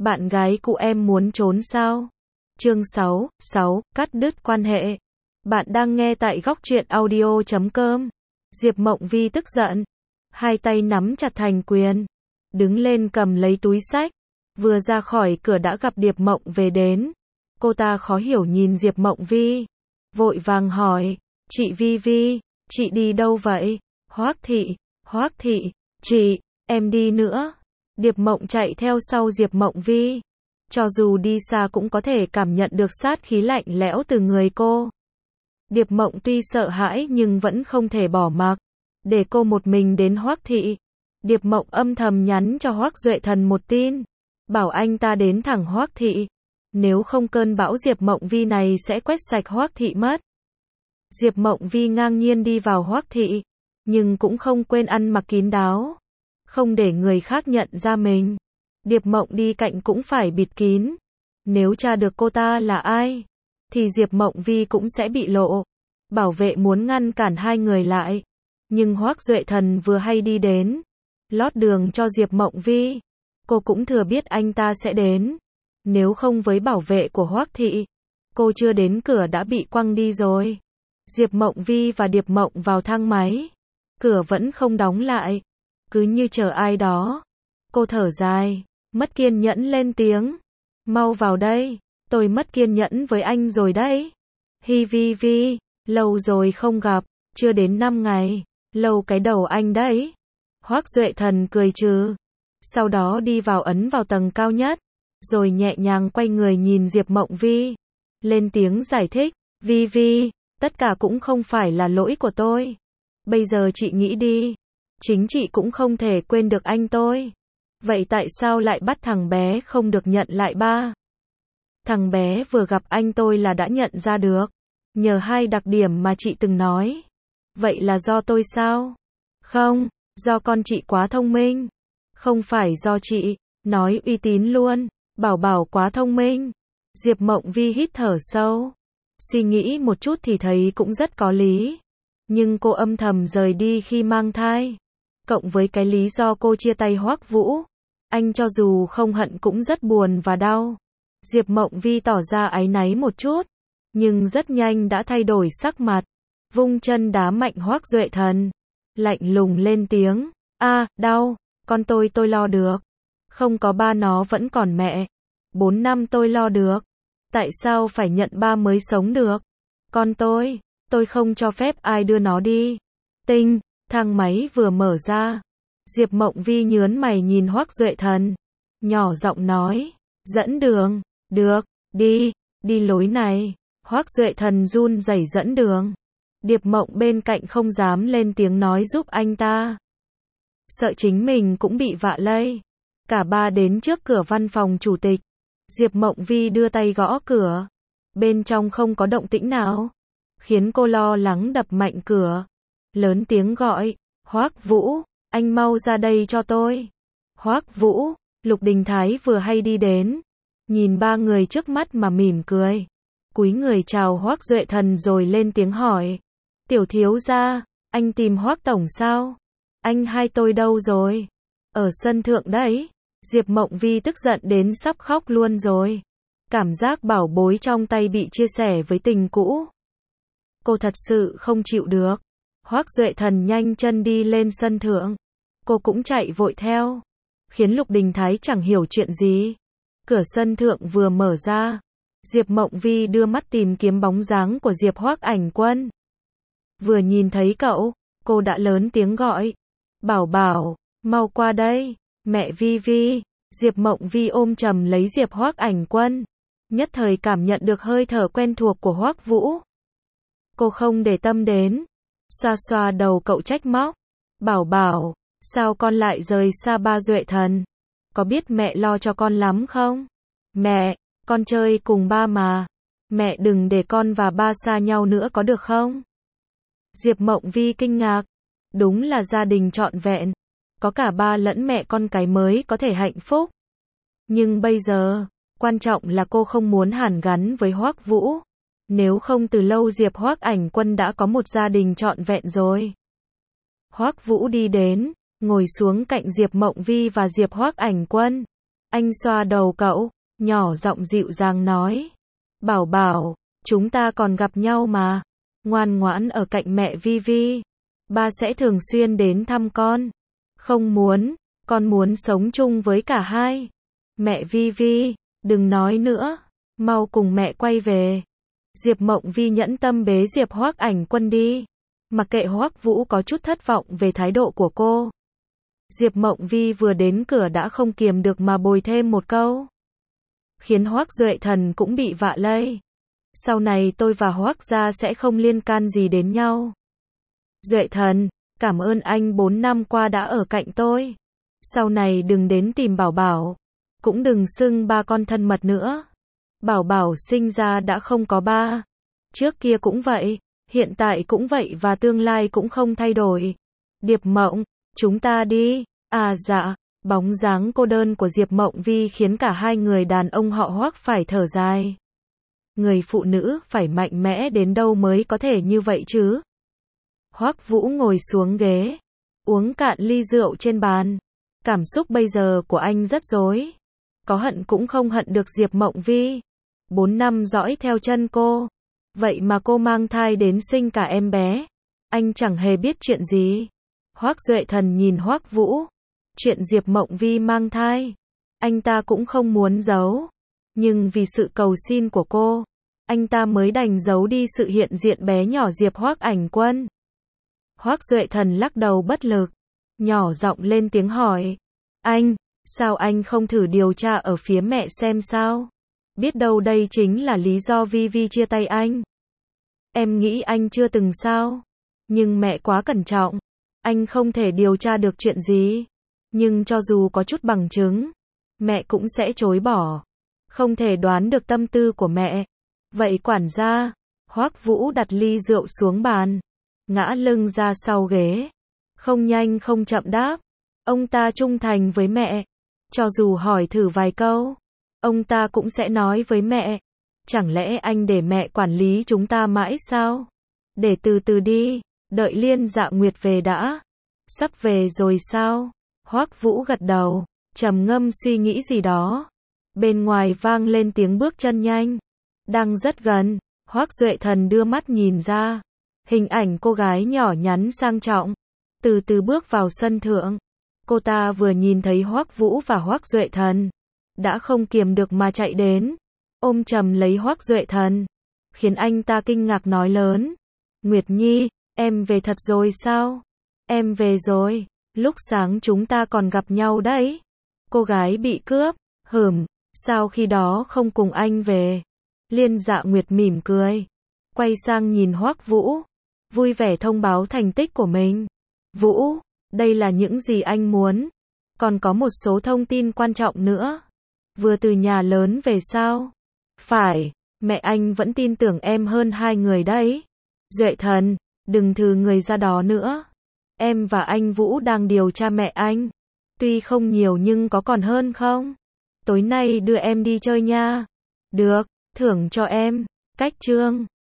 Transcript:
Bạn gái cụ em muốn trốn sao? Chương 6, cắt đứt quan hệ. Bạn đang nghe tại góc truyện audio.com. Diệp Mộng Vi tức giận, hai tay nắm chặt thành quyền, đứng lên cầm lấy túi xách, vừa ra khỏi cửa đã gặp Điệp Mộng về đến. Cô ta khó hiểu nhìn Diệp Mộng Vi, vội vàng hỏi, chị Vi Vi, chị đi đâu vậy? Hoắc thị, chị, em đi nữa. Điệp Mộng chạy theo sau Diệp Mộng Vi, cho dù đi xa cũng có thể cảm nhận được sát khí lạnh lẽo từ người cô. Điệp Mộng tuy sợ hãi nhưng vẫn không thể bỏ mặc, để cô một mình đến Hoắc thị. Điệp Mộng âm thầm nhắn cho Hoắc Duệ Thần một tin, bảo anh ta đến thẳng Hoắc thị, nếu không cơn bão Diệp Mộng Vi này sẽ quét sạch Hoắc thị mất. Diệp Mộng Vi ngang nhiên đi vào Hoắc thị, nhưng cũng không quên ăn mặc kín đáo, không để người khác nhận ra mình. Điệp Mộng đi cạnh cũng phải bịt kín, nếu tra được cô ta là ai, thì Diệp Mộng Vi cũng sẽ bị lộ. Bảo vệ muốn ngăn cản hai người lại, nhưng Hoắc Duệ Thần vừa hay đi đến, lót đường cho Diệp Mộng Vi. Cô cũng thừa biết anh ta sẽ đến, nếu không với bảo vệ của Hoắc thị, cô chưa đến cửa đã bị quăng đi rồi. Diệp Mộng Vi và Điệp Mộng vào thang máy, cửa vẫn không đóng lại, cứ như chờ ai đó. Cô thở dài, mất kiên nhẫn lên tiếng, mau vào đây, tôi mất kiên nhẫn với anh rồi đấy. Hi Vi Vi, lâu rồi không gặp, chưa đến 5 ngày, lâu cái đầu anh đấy. Hoắc Duệ Thần cười trừ, sau đó đi vào ấn vào tầng cao nhất, rồi nhẹ nhàng quay người nhìn Diệp Mộng Vi, lên tiếng giải thích, Vi Vi, tất cả cũng không phải là lỗi của tôi. Bây giờ chị nghĩ đi, chính chị cũng không thể quên được anh tôi. Vậy tại sao lại bắt thằng bé không được nhận lại ba? Thằng bé vừa gặp anh tôi là đã nhận ra được, nhờ hai đặc điểm mà chị từng nói. Vậy là do tôi sao? Không, do con chị quá thông minh. Không phải do chị, nói uy tín luôn, Bảo Bảo quá thông minh. Diệp Mộng Vi hít thở sâu, suy nghĩ một chút thì thấy cũng rất có lý. Nhưng cô âm thầm rời đi khi mang thai, cộng với cái lý do cô chia tay Hoắc Vũ, anh cho dù không hận cũng rất buồn và đau. Diệp Mộng Vi tỏ ra áy náy một chút, nhưng rất nhanh đã thay đổi sắc mặt, vung chân đá mạnh Hoắc Duệ Thần, lạnh lùng lên tiếng, đau, con tôi lo được, không có ba nó vẫn còn mẹ, 4 năm tôi lo được, tại sao phải nhận ba mới sống được? Con tôi không cho phép ai đưa nó đi. Tinh, thang máy vừa mở ra, Diệp Mộng Vi nhớn mày nhìn Hoắc Duệ Thần, nhỏ giọng nói, dẫn đường. Được, đi lối này. Hoắc Duệ Thần run rẩy dẫn đường. Điệp Mộng bên cạnh không dám lên tiếng nói giúp anh ta, sợ chính mình cũng bị vạ lây. Cả ba đến trước cửa văn phòng chủ tịch. Diệp Mộng Vi đưa tay gõ cửa, bên trong không có động tĩnh nào, khiến cô lo lắng đập mạnh cửa, lớn tiếng gọi, Hoắc Vũ, anh mau ra đây cho tôi. Hoắc Vũ, Lục Đình Thái vừa hay đi đến, nhìn ba người trước mắt mà mỉm cười, cúi người chào Hoắc Duệ Thần rồi lên tiếng hỏi, tiểu thiếu gia, anh tìm Hoắc tổng sao? Anh hai tôi đâu rồi? Ở sân thượng đấy. Diệp Mộng Vi tức giận đến sắp khóc luôn rồi, cảm giác bảo bối trong tay bị chia sẻ với tình cũ. Cô thật sự không chịu được. Hoắc Duệ Thần nhanh chân đi lên sân thượng, cô cũng chạy vội theo, khiến Lục Đình Thái chẳng hiểu chuyện gì. Cửa sân thượng vừa mở ra, Diệp Mộng Vi đưa mắt tìm kiếm bóng dáng của Diệp Hoắc Ảnh Quân. Vừa nhìn thấy cậu, cô đã lớn tiếng gọi, Bảo Bảo, mau qua đây, mẹ Vi Vi. Diệp Mộng Vi ôm chầm lấy Diệp Hoắc Ảnh Quân, nhất thời cảm nhận được hơi thở quen thuộc của Hoắc Vũ. Cô không để tâm đến, xoa xoa đầu cậu trách móc, Bảo Bảo, sao con lại rời xa ba Duệ Thần? Có biết mẹ lo cho con lắm không? Mẹ, con chơi cùng ba mà, mẹ đừng để con và ba xa nhau nữa có được không? Diệp Mộng Vi kinh ngạc, đúng là gia đình trọn vẹn, có cả ba lẫn mẹ con cái mới có thể hạnh phúc. Nhưng bây giờ, quan trọng là cô không muốn hàn gắn với Hoắc Vũ, nếu không từ lâu Diệp Hoắc Ảnh Quân đã có một gia đình trọn vẹn rồi. Hoắc Vũ đi đến, ngồi xuống cạnh Diệp Mộng Vi và Diệp Hoắc Ảnh Quân, Anh xoa đầu cậu, nhỏ giọng dịu dàng nói. Bảo bảo, chúng ta còn gặp nhau mà. Ngoan ngoãn ở cạnh mẹ Vi Vi. Ba sẽ thường xuyên đến thăm con. Không muốn, con muốn sống chung với cả hai. Mẹ Vi Vi, đừng nói nữa. Mau cùng mẹ quay về. Diệp Mộng Vi nhẫn tâm bế Diệp Hoắc Ảnh Quân đi. Mặc kệ Hoắc Vũ có chút thất vọng về thái độ của cô. Diệp Mộng Vi vừa đến cửa đã không kiềm được mà bồi thêm một câu. Khiến Hoắc Duệ Thần cũng bị vạ lây. Sau này tôi và Hoắc gia sẽ không liên can gì đến nhau. Duệ Thần, cảm ơn anh 4 năm qua đã ở cạnh tôi. Sau này đừng đến tìm Bảo Bảo. Cũng đừng xưng ba con thân mật nữa. Bảo Bảo sinh ra đã không có ba. Trước kia cũng vậy, hiện tại cũng vậy và tương lai cũng không thay đổi. Điệp Mộng, chúng ta đi. À dạ, bóng dáng cô đơn của Diệp Mộng Vi khiến cả hai người đàn ông họ Hoắc phải thở dài. Người phụ nữ phải mạnh mẽ đến đâu mới có thể như vậy chứ? Hoắc Vũ ngồi xuống ghế, uống cạn ly rượu trên bàn. Cảm xúc bây giờ của anh rất rối. Có hận cũng không hận được Diệp Mộng Vi. 4 năm dõi theo chân cô. Vậy mà cô mang thai đến sinh cả em bé. Anh chẳng hề biết chuyện gì. Hoắc Duệ Thần nhìn Hoắc Vũ. Chuyện Diệp Mộng Vi mang thai, anh ta cũng không muốn giấu. Nhưng vì sự cầu xin của cô, anh ta mới đành giấu đi sự hiện diện bé nhỏ Diệp Hoắc Ảnh Quân. Hoắc Duệ Thần lắc đầu bất lực, nhỏ giọng lên tiếng hỏi. Anh, sao anh không thử điều tra ở phía mẹ xem sao? Biết đâu đây chính là lý do Vi Vi chia tay anh. Em nghĩ anh chưa từng sao? Nhưng mẹ quá cẩn trọng, anh không thể điều tra được chuyện gì. Nhưng cho dù có chút bằng chứng, mẹ cũng sẽ chối bỏ. Không thể đoán được tâm tư của mẹ. Vậy quản gia, Hoắc Vũ đặt ly rượu xuống bàn, ngã lưng ra sau ghế. Không nhanh không chậm đáp. Ông ta trung thành với mẹ. Cho dù hỏi thử vài câu, ông ta cũng sẽ nói với mẹ. Chẳng lẽ anh để mẹ quản lý chúng ta mãi sao? Để từ từ đi, đợi Liên Dạ Nguyệt về đã. Sắp về rồi sao? Hoắc Vũ gật đầu, trầm ngâm suy nghĩ gì đó. Bên ngoài vang lên tiếng bước chân nhanh. Đang rất gần, Hoắc Duệ Thần đưa mắt nhìn ra. Hình ảnh cô gái nhỏ nhắn sang trọng, từ từ bước vào sân thượng. Cô ta vừa nhìn thấy Hoắc Vũ và Hoắc Duệ Thần, đã không kiềm được mà chạy đến, ôm chầm lấy Hoắc Duệ Thần, khiến anh ta kinh ngạc nói lớn. Nguyệt Nhi, em về thật rồi sao? Em về rồi. Lúc sáng chúng ta còn gặp nhau đấy. Cô gái bị cướp, sao khi đó không cùng anh về? Liên Dạ Nguyệt mỉm cười, quay sang nhìn Hoắc Vũ, vui vẻ thông báo thành tích của mình. Vũ, đây là những gì anh muốn. Còn có một số thông tin quan trọng nữa. Vừa từ nhà lớn về sao? Phải, mẹ anh vẫn tin tưởng em hơn hai người đấy. Duệ Thần, đừng thừ người ra đó nữa. Em và anh Vũ đang điều tra mẹ anh. Tuy không nhiều nhưng có còn hơn không? Tối nay đưa em đi chơi nha. Được, thưởng cho em. Cách chương